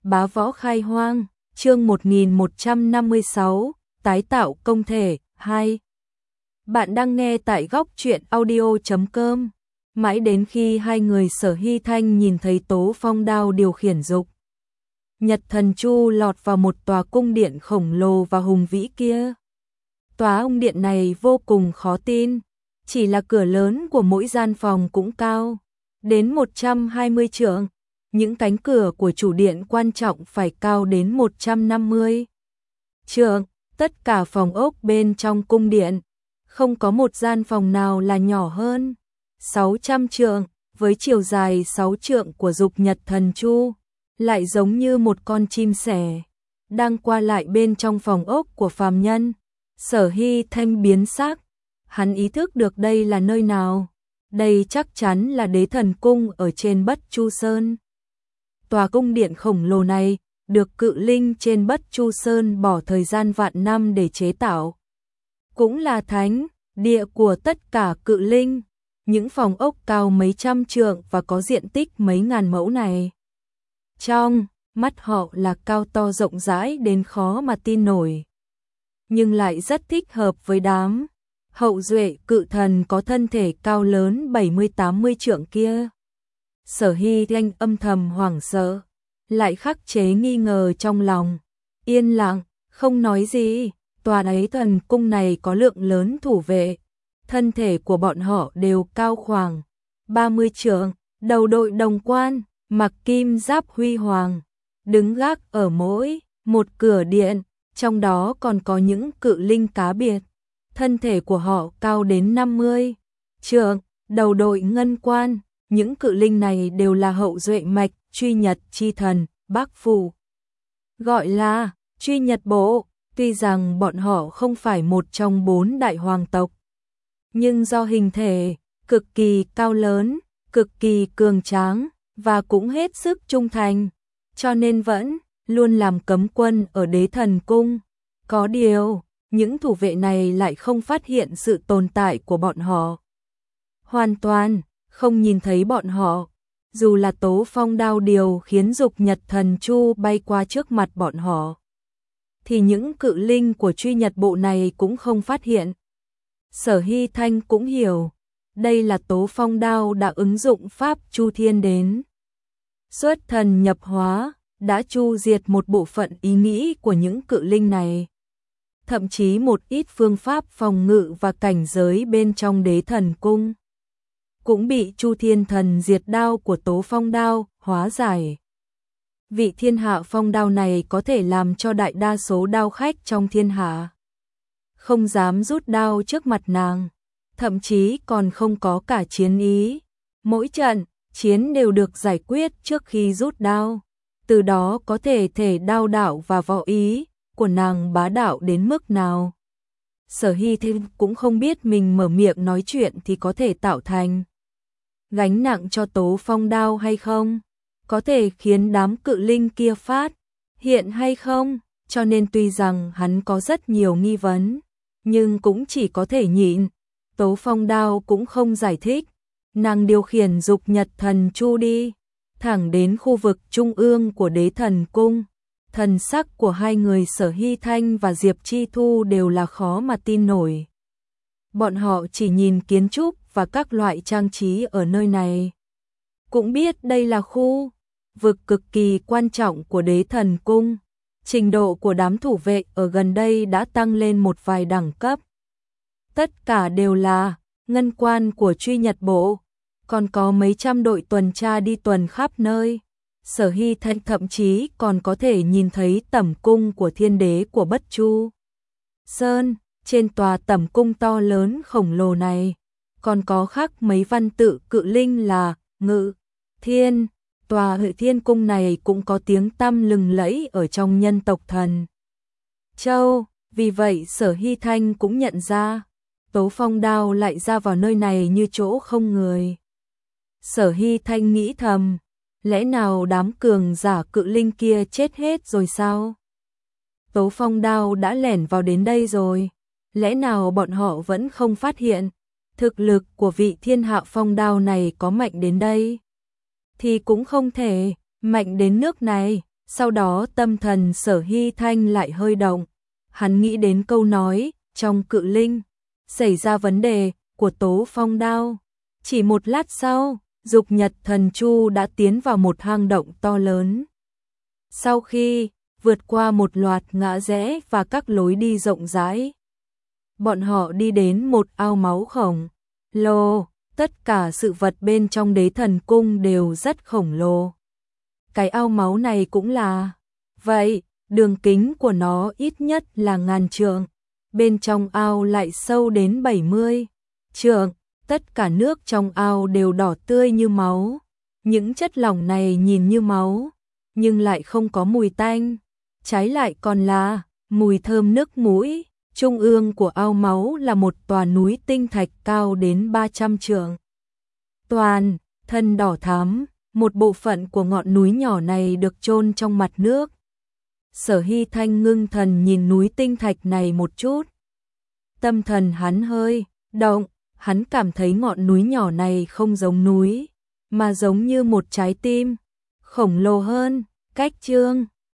Bá võ khai hoang, chương 1156, tái tạo công thể, 2. Bạn đang nghe tại góc truyện audio.com. Mãi đến khi hai người Sở Hy Thanh nhìn thấy Tố Phong Đao điều khiển dục Nhật Thần Chu lọt vào một tòa cung điện khổng lồ và hùng vĩ kia. Tòa cung điện này vô cùng khó tin, chỉ là cửa lớn của mỗi gian phòng cũng cao đến 120 trượng. Những cánh cửa của chủ điện quan trọng phải cao đến 150 trượng. Tất cả phòng ốc bên trong cung điện, không có một gian phòng nào là nhỏ hơn 600 trượng, với chiều dài 6 trượng của dục Nhật Thần Chu, lại giống như một con chim sẻ đang qua lại bên trong phòng ốc của phàm nhân. Sở Hy Thanh biến sắc, hắn ý thức được đây là nơi nào. Đây chắc chắn là Đế Thần Cung ở trên Bất Chu Sơn. Tòa cung điện khổng lồ này được cự linh trên Bất Chu Sơn bỏ thời gian vạn năm để chế tạo. Cũng là thánh địa của tất cả cự linh. Những phòng ốc cao mấy trăm trượng và có diện tích mấy ngàn mẫu này, trong mắt họ là cao to rộng rãi đến khó mà tin nổi, nhưng lại rất thích hợp với đám hậu duệ cự thần có thân thể cao lớn 70-80 trượng kia. Sở Hy Thanh âm thầm hoảng sợ, lại khắc chế nghi ngờ trong lòng, yên lặng, không nói gì. Tòa Đế Thần Cung này có lượng lớn thủ vệ, thân thể của bọn họ đều cao khoảng 30 trượng, đầu đội đồng quan, mặc kim giáp huy hoàng, đứng gác ở mỗi một cửa điện, trong đó còn có những cự linh cá biệt. Thân thể của họ cao đến 50 trượng, đầu đội ngân quan. Những cự linh này đều là hậu duệ mạch Truy Nhật chi thần, Bắc Phủ gọi là Truy Nhật Bộ. Tuy rằng bọn họ không phải một trong 4 đại hoàng tộc, nhưng do hình thể cực kỳ cao lớn, cực kỳ cường tráng và cũng hết sức trung thành, cho nên vẫn luôn làm cấm quân ở Đế Thần Cung. Có điều, những thủ vệ này lại không phát hiện sự tồn tại của bọn họ, hoàn toàn không nhìn thấy bọn họ. Dù là Tố Phong Đao điều khiến dục Nhật Thần Chu bay qua trước mặt bọn họ, thì những cự linh của Truy Nhật Bộ này cũng không phát hiện. Sở Hy Thanh cũng hiểu, đây là Tố Phong Đao đã ứng dụng pháp Chu Thiên đến xuất thần nhập hóa, đã chu diệt một bộ phận ý nghĩ của những cự linh này. Thậm chí một ít phương pháp phòng ngự và cảnh giới bên trong Đế Thần Cung cũng bị Chu Thiên Thần Diệt Đao của Tố Phong Đao hóa giải. Vị Thiên Hạ Phong Đao này có thể làm cho đại đa số đao khách trong thiên hạ không dám rút đao trước mặt nàng, thậm chí còn không có cả chiến ý. Mỗi trận chiến đều được giải quyết trước khi rút đao, từ đó có thể đao đạo và võ ý của nàng bá đạo đến mức nào. Sở Hy Thanh cũng không biết mình mở miệng nói chuyện thì có thể tạo thành gánh nặng cho Tố Phong Đao hay không, có thể khiến đám cự linh kia phát hiện hay không, cho nên tuy rằng hắn có rất nhiều nghi vấn, nhưng cũng chỉ có thể nhịn. Tố Phong Đao cũng không giải thích, nàng điều khiển dục Nhật Thần Chu đi thẳng đến khu vực trung ương của Đế Thần Cung. Thần sắc của hai người Sở Hy Thanh và Diệp Chi Thu đều là khó mà tin nổi. Bọn họ chỉ nhìn kiến trúc và các loại trang trí ở nơi này, cũng biết đây là khu vực cực kỳ quan trọng của Đế Thần Cung. Trình độ của đám thủ vệ ở gần đây đã tăng lên một vài đẳng cấp. Tất cả đều là ngân quan của Truy Nhật Bộ, còn có mấy trăm đội tuần tra đi tuần khắp nơi. Sở Hy Thanh thậm chí còn có thể nhìn thấy tẩm cung của thiên đế của Bất Chu Sơn. Trên tòa tẩm cung to lớn khổng lồ này còn có khắc mấy văn tự cự linh là Ngự Thiên. Tòa Ngự Thiên Cung này cũng có tiếng tăm lừng lẫy ở trong nhân tộc Thần Châu. Vì vậy Sở Hy Thanh cũng nhận ra Tố Phong Đao lại ra vào nơi này như chỗ không người. Sở Hy Thanh nghĩ thầm, lẽ nào đám cường giả cự linh kia chết hết rồi sao? Tố Phong Đao đã lẻn vào đến đây rồi, lẽ nào bọn họ vẫn không phát hiện? Thực lực của vị Thiên Hạ Phong Đao này có mạnh đến đây thì cũng không thể mạnh đến nước này. Sau đó tâm thần Sở Hy Thanh lại hơi động, hắn nghĩ đến câu nói trong Cự Linh xảy ra vấn đề của Tố Phong Đao. Chỉ một lát sau, Dục Nhật Thần Chu đã tiến vào một hang động to lớn. Sau khi vượt qua một loạt ngã rẽ và các lối đi rộng rãi, bọn họ đi đến một ao máu khổng lồ. Tất cả sự vật bên trong Đế Thần Cung đều rất khổng lồ. Cái ao máu này cũng là vậy, đường kính của nó ít nhất là 1000 trượng, bên trong ao lại sâu đến 70 trượng, tất cả nước trong ao đều đỏ tươi như máu. Những chất lỏng này nhìn như máu, nhưng lại không có mùi tanh, trái lại còn là mùi thơm nức mũi. Trung ương của ao máu là một tòa núi tinh thạch cao đến 300 trượng. Toàn thân đỏ thắm, một bộ phận của ngọn núi nhỏ này được chôn trong mặt nước. Sở Hy Thanh ngưng thần nhìn núi tinh thạch này một chút. Tâm thần hắn hơi động, hắn cảm thấy ngọn núi nhỏ này không giống núi, mà giống như một trái tim khổng lồ hơn. Cách chương